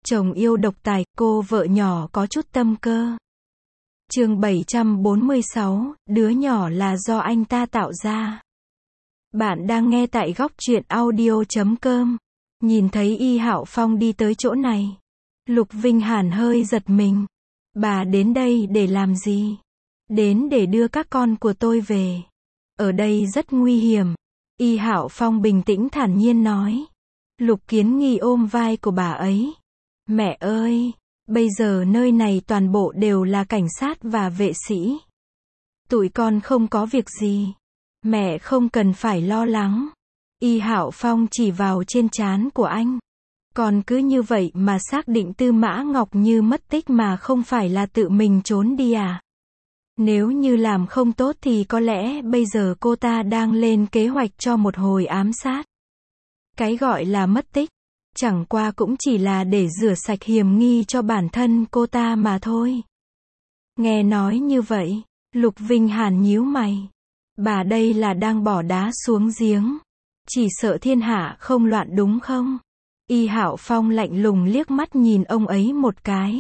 Chồng yêu độc tài, cô vợ nhỏ có chút tâm cơ. Chương 746, đứa nhỏ là do anh ta tạo ra. Bạn đang nghe tại góc truyện audio.com. Nhìn thấy Y Hạo Phong đi tới chỗ này, Lục Vinh Hàn hơi giật mình. Bà đến đây để làm gì? Đến để đưa các con của tôi về. Ở đây rất nguy hiểm. Y Hạo Phong bình tĩnh thản nhiên nói. Lục Kiến Nghi ôm vai của bà ấy. Mẹ ơi, bây giờ nơi này toàn bộ đều là cảnh sát và vệ sĩ. Tụi con không có việc gì. Mẹ không cần phải lo lắng. Y Hạo Phong chỉ vào trên trán của anh. Còn cứ như vậy mà xác định Tư Mã Ngọc Như mất tích mà không phải là tự mình trốn đi à? Nếu như làm không tốt thì có lẽ bây giờ cô ta đang lên kế hoạch cho một hồi ám sát. Cái gọi là mất tích, chẳng qua cũng chỉ là để rửa sạch hiểm nghi cho bản thân cô ta mà thôi. Nghe nói như vậy, Lục Vinh Hàn nhíu mày. Bà đây là đang bỏ đá xuống giếng. Chỉ sợ thiên hạ không loạn đúng không? Y Hạo Phong lạnh lùng liếc mắt nhìn ông ấy một cái.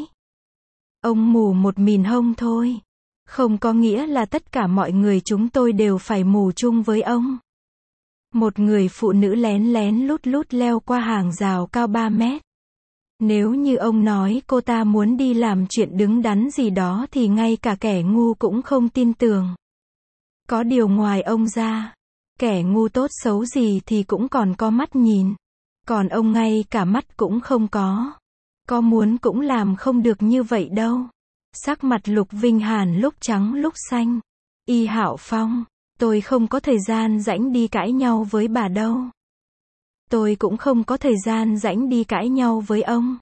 Ông mù một mìn hông thôi. Không có nghĩa là tất cả mọi người chúng tôi đều phải mù chung với ông. Một người phụ nữ lén lén lút lút leo qua hàng rào cao 3 mét. Nếu như ông nói cô ta muốn đi làm chuyện đứng đắn gì đó thì ngay cả kẻ ngu cũng không tin tưởng. Có điều ngoài ông ra, kẻ ngu tốt xấu gì thì cũng còn có mắt nhìn. Còn ông ngay cả mắt cũng không có. Có muốn cũng làm không được như vậy đâu. Sắc mặt Lục Vinh Hàn lúc trắng lúc xanh. Y Hạo Phong, tôi không có thời gian rảnh đi cãi nhau với bà đâu. Tôi cũng không có thời gian rảnh đi cãi nhau với ông.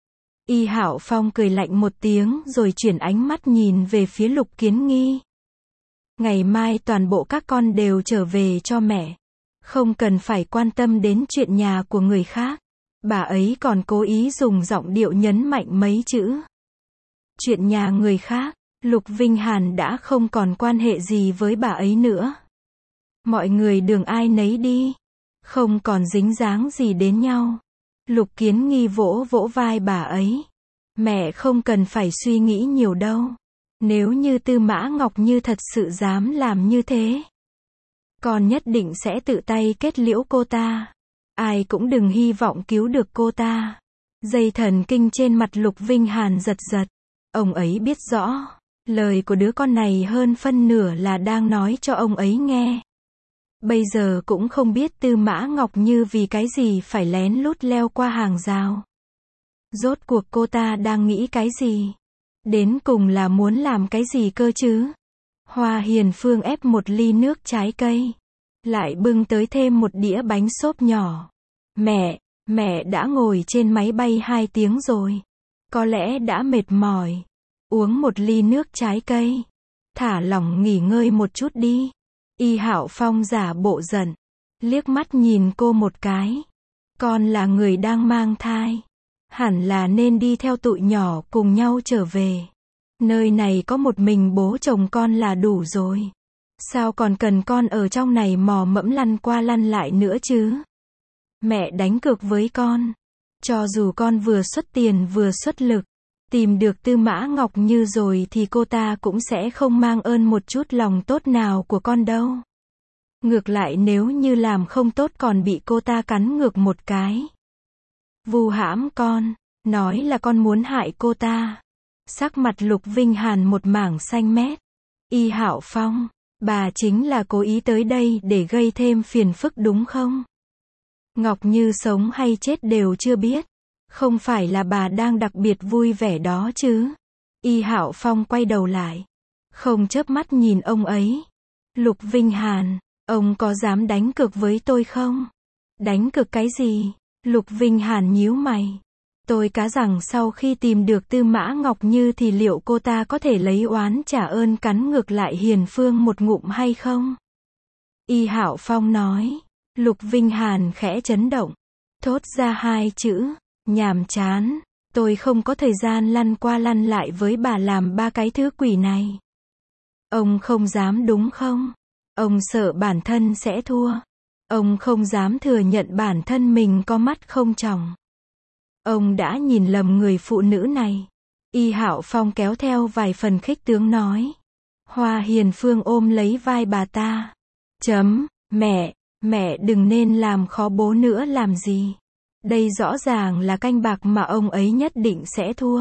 Y Hạo Phong cười lạnh một tiếng rồi chuyển ánh mắt nhìn về phía Lục Kiến Nghi. Ngày mai toàn bộ các con đều trở về cho mẹ. Không cần phải quan tâm đến chuyện nhà của người khác. Bà ấy còn cố ý dùng giọng điệu nhấn mạnh mấy chữ. Chuyện nhà người khác, Lục Vinh Hàn đã không còn quan hệ gì với bà ấy nữa. Mọi người đường ai nấy đi. Không còn dính dáng gì đến nhau. Lục Kiến Nghi vỗ vỗ vai bà ấy. Mẹ không cần phải suy nghĩ nhiều đâu. Nếu như Tư Mã Ngọc Như thật sự dám làm như thế, con nhất định sẽ tự tay kết liễu cô ta. Ai cũng đừng hy vọng cứu được cô ta. Dây thần kinh trên mặt Lục Vinh Hàn giật giật. Ông ấy biết rõ, lời của đứa con này hơn phân nửa là đang nói cho ông ấy nghe. Bây giờ cũng không biết Tư Mã Ngọc Như vì cái gì phải lén lút leo qua hàng rào. Rốt cuộc cô ta đang nghĩ cái gì? Đến cùng là muốn làm cái gì cơ chứ? Hoa Hiền Phương ép một ly nước trái cây. Lại bưng tới thêm một đĩa bánh xốp nhỏ. Mẹ đã ngồi trên máy bay 2 tiếng rồi. Có lẽ đã mệt mỏi. Uống một ly nước trái cây. Thả lỏng nghỉ ngơi một chút đi. Y Hạo Phong giả bộ giận. Liếc mắt nhìn cô một cái. Con là người đang mang thai. Hẳn là nên đi theo tụi nhỏ cùng nhau trở về. Nơi này có một mình bố chồng con là đủ rồi. Sao còn cần con ở trong này mò mẫm lăn qua lăn lại nữa chứ? Mẹ đánh cược với con. Cho dù con vừa xuất tiền vừa xuất lực, tìm được Tư Mã Ngọc Như rồi thì cô ta cũng sẽ không mang ơn một chút lòng tốt nào của con đâu. Ngược lại nếu như làm không tốt còn bị cô ta cắn ngược một cái. Vu hãm con, nói là con muốn hại cô ta. Sắc mặt Lục Vinh Hàn một mảng xanh mét. Y Hạo Phong, bà chính là cố ý tới đây để gây thêm phiền phức đúng không? Ngọc Như sống hay chết đều chưa biết. Không phải là bà đang đặc biệt vui vẻ đó chứ? Y Hạo Phong quay đầu lại. Không chớp mắt nhìn ông ấy. Lục Vinh Hàn, ông có dám đánh cược với tôi không? Đánh cược cái gì? Lục Vinh Hàn nhíu mày. Tôi cá rằng sau khi tìm được Tư Mã Ngọc Như thì liệu cô ta có thể lấy oán trả ơn cắn ngược lại Hiền Phương một ngụm hay không? Y Hạo Phong nói. Lục Vinh Hàn khẽ chấn động. Thốt ra 2 chữ. Nhàm chán. Tôi không có thời gian lăn qua lăn lại với bà làm 3 cái thứ quỷ này. Ông không dám đúng không? Ông sợ bản thân sẽ thua. Ông không dám thừa nhận bản thân mình có mắt không tròng. Ông đã nhìn lầm người phụ nữ này. Y Hạo Phong kéo theo vài phần khích tướng nói. Hoa Hiền Phương ôm lấy vai bà ta. Mẹ đừng nên làm khó bố nữa làm gì. Đây rõ ràng là canh bạc mà ông ấy nhất định sẽ thua.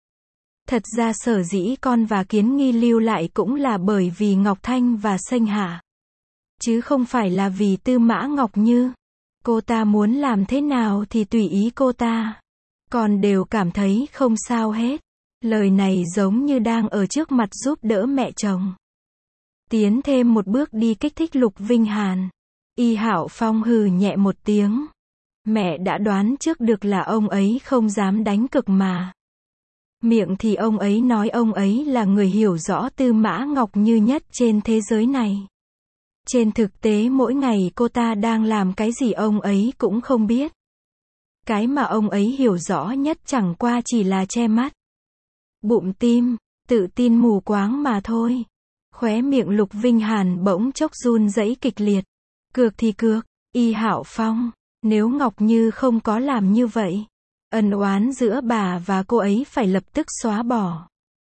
Thật ra sở dĩ con và Kiến Nghi lưu lại cũng là bởi vì Ngọc Thanh và Sênh Hạ. Chứ không phải là vì Tư Mã Ngọc Như. Cô ta muốn làm thế nào thì tùy ý cô ta. Con đều cảm thấy không sao hết. Lời này giống như đang ở trước mặt giúp đỡ mẹ chồng. Tiến thêm một bước đi kích thích Lục Vinh Hàn. Y Hạo Phong hừ nhẹ một tiếng. Mẹ đã đoán trước được là ông ấy không dám đánh cược mà. Miệng thì ông ấy nói ông ấy là người hiểu rõ Tư Mã Ngọc Như nhất trên thế giới này. Trên thực tế mỗi ngày cô ta đang làm cái gì ông ấy cũng không biết. Cái mà ông ấy hiểu rõ nhất chẳng qua chỉ là che mắt. Bụng tim, tự tin mù quáng mà thôi. Khóe miệng Lục Vinh Hàn bỗng chốc run rẩy kịch liệt. Cược thì cược, Y Hạo Phong, nếu Ngọc Như không có làm như vậy, ân oán giữa bà và cô ấy phải lập tức xóa bỏ.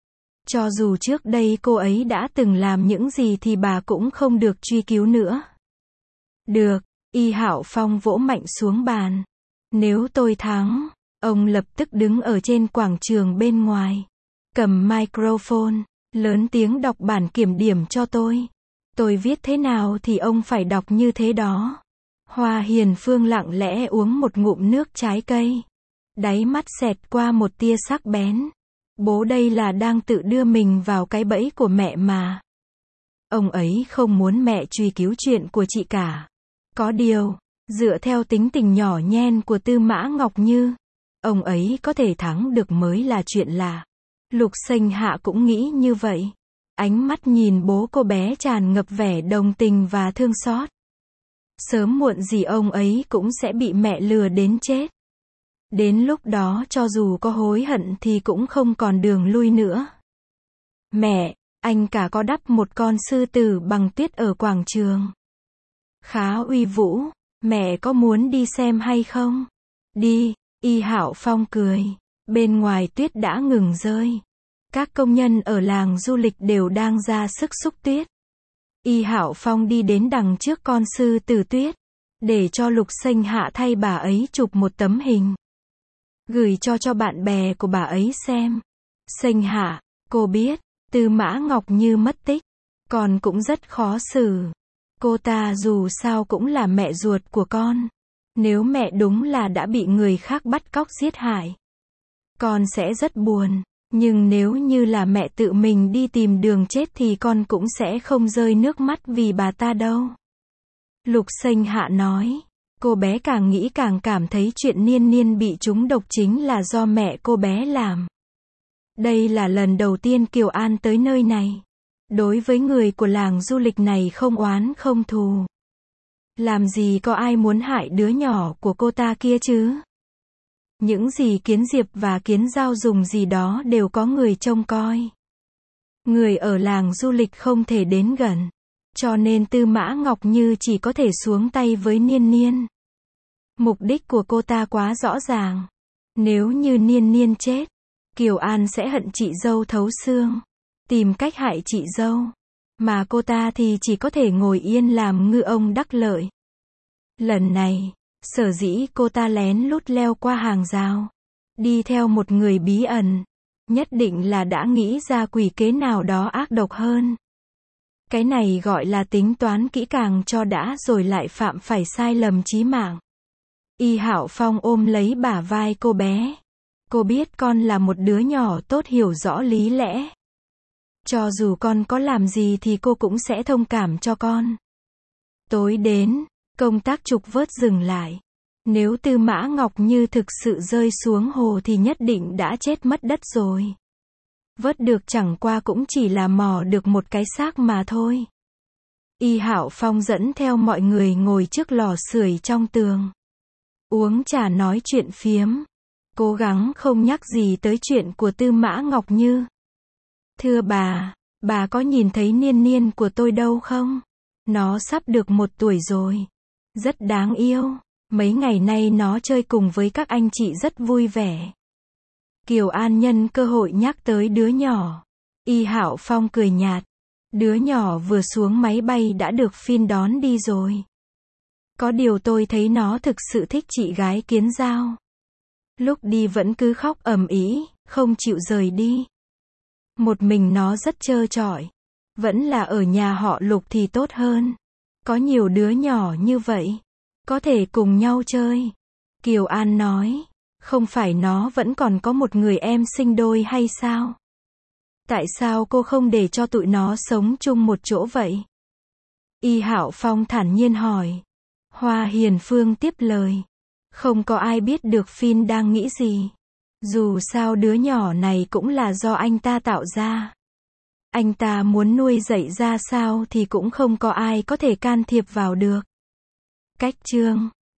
Cho dù trước đây cô ấy đã từng làm những gì thì bà cũng không được truy cứu nữa. Được, Y Hạo Phong vỗ mạnh xuống bàn. Nếu tôi thắng, ông lập tức đứng ở trên quảng trường bên ngoài. Cầm microphone, lớn tiếng đọc bản kiểm điểm cho tôi. Tôi viết thế nào thì ông phải đọc như thế đó. Hoa Hiền Phương lặng lẽ uống một ngụm nước trái cây. Đáy mắt xẹt qua một tia sắc bén. Bố đây là đang tự đưa mình vào cái bẫy của mẹ mà. Ông ấy không muốn mẹ truy cứu chuyện của chị cả. Có điều, dựa theo tính tình nhỏ nhen của Tư Mã Ngọc Như, ông ấy có thể thắng được mới là chuyện lạ. Lục Sênh Hạ cũng nghĩ như vậy. Ánh mắt nhìn bố cô bé tràn ngập vẻ đồng tình và thương xót. Sớm muộn gì ông ấy cũng sẽ bị mẹ lừa đến chết. Đến lúc đó cho dù có hối hận thì cũng không còn đường lui nữa. Mẹ, anh cả có đắp một con sư tử bằng tuyết ở quảng trường. Khá uy vũ, mẹ có muốn đi xem hay không? Đi, Y Hạo Phong cười. Bên ngoài tuyết đã ngừng rơi. Các công nhân ở làng du lịch đều đang ra sức xúc tuyết. Y Hạo Phong đi đến đằng trước con sư tử tuyết, để cho Lục Sênh Hạ thay bà ấy chụp một tấm hình. Gửi cho bạn bè của bà ấy xem. Sênh Hạ, cô biết, Tư Mã Ngọc Như mất tích, con cũng rất khó xử. Cô ta dù sao cũng là mẹ ruột của con. Nếu mẹ đúng là đã bị người khác bắt cóc giết hại, con sẽ rất buồn. Nhưng nếu như là mẹ tự mình đi tìm đường chết thì con cũng sẽ không rơi nước mắt vì bà ta đâu. Lục Sênh Hạ nói. Cô bé càng nghĩ càng cảm thấy chuyện Niên Niên bị trúng độc chính là do mẹ cô bé làm. Đây là lần đầu tiên Kiều An tới nơi này. Đối với người của làng du lịch này không oán không thù. Làm gì có ai muốn hại đứa nhỏ của cô ta kia chứ? Những gì Kiến Diệp và Kiến Giao dùng gì đó đều có người trông coi. Người ở làng du lịch không thể đến gần. Cho nên Tư Mã Ngọc Như chỉ có thể xuống tay với Niên Niên. Mục đích của cô ta quá rõ ràng. Nếu như Niên Niên chết, Kiều An sẽ hận chị dâu thấu xương. Tìm cách hại chị dâu. Mà cô ta thì chỉ có thể ngồi yên làm ngư ông đắc lợi. Lần này, sở dĩ cô ta lén lút leo qua hàng rào, đi theo một người bí ẩn, nhất định là đã nghĩ ra quỷ kế nào đó ác độc hơn. Cái này gọi là tính toán kỹ càng cho đã rồi lại phạm phải sai lầm chí mạng. Y Hạo Phong ôm lấy bả vai cô bé. Cô biết con là một đứa nhỏ tốt hiểu rõ lý lẽ. Cho dù con có làm gì thì cô cũng sẽ thông cảm cho con. Tối đến, công tác trục vớt dừng lại. Nếu Tư Mã Ngọc Như thực sự rơi xuống hồ thì nhất định đã chết mất đất rồi. Vớt được chẳng qua cũng chỉ là mò được một cái xác mà thôi. Y Hạo Phong dẫn theo mọi người ngồi trước lò sưởi trong tường. Uống trà nói chuyện phiếm. Cố gắng không nhắc gì tới chuyện của Tư Mã Ngọc Như. Thưa bà có nhìn thấy Niên Niên của tôi đâu không? Nó sắp được 1 tuổi rồi. Rất đáng yêu. Mấy ngày nay nó chơi cùng với các anh chị rất vui vẻ. Kiều An nhân cơ hội nhắc tới đứa nhỏ. Y Hạo Phong cười nhạt. Đứa nhỏ vừa xuống máy bay đã được Phin đón đi rồi. Có điều tôi thấy nó thực sự thích chị gái Kiến Dao. Lúc đi vẫn cứ khóc ầm ĩ, không chịu rời đi. Một mình nó rất trơ trọi. Vẫn là ở nhà họ Lục thì tốt hơn. Có nhiều đứa nhỏ như vậy. Có thể cùng nhau chơi. Kiều An nói. Không phải nó vẫn còn có một người em sinh đôi hay sao? Tại sao cô không để cho tụi nó sống chung một chỗ vậy? Y Hạo Phong thản nhiên hỏi. Hoa Hiền Phương tiếp lời. Không có ai biết được Phin đang nghĩ gì. Dù sao đứa nhỏ này cũng là do anh ta tạo ra. Anh ta muốn nuôi dạy ra sao thì cũng không có ai có thể can thiệp vào được. Cách chương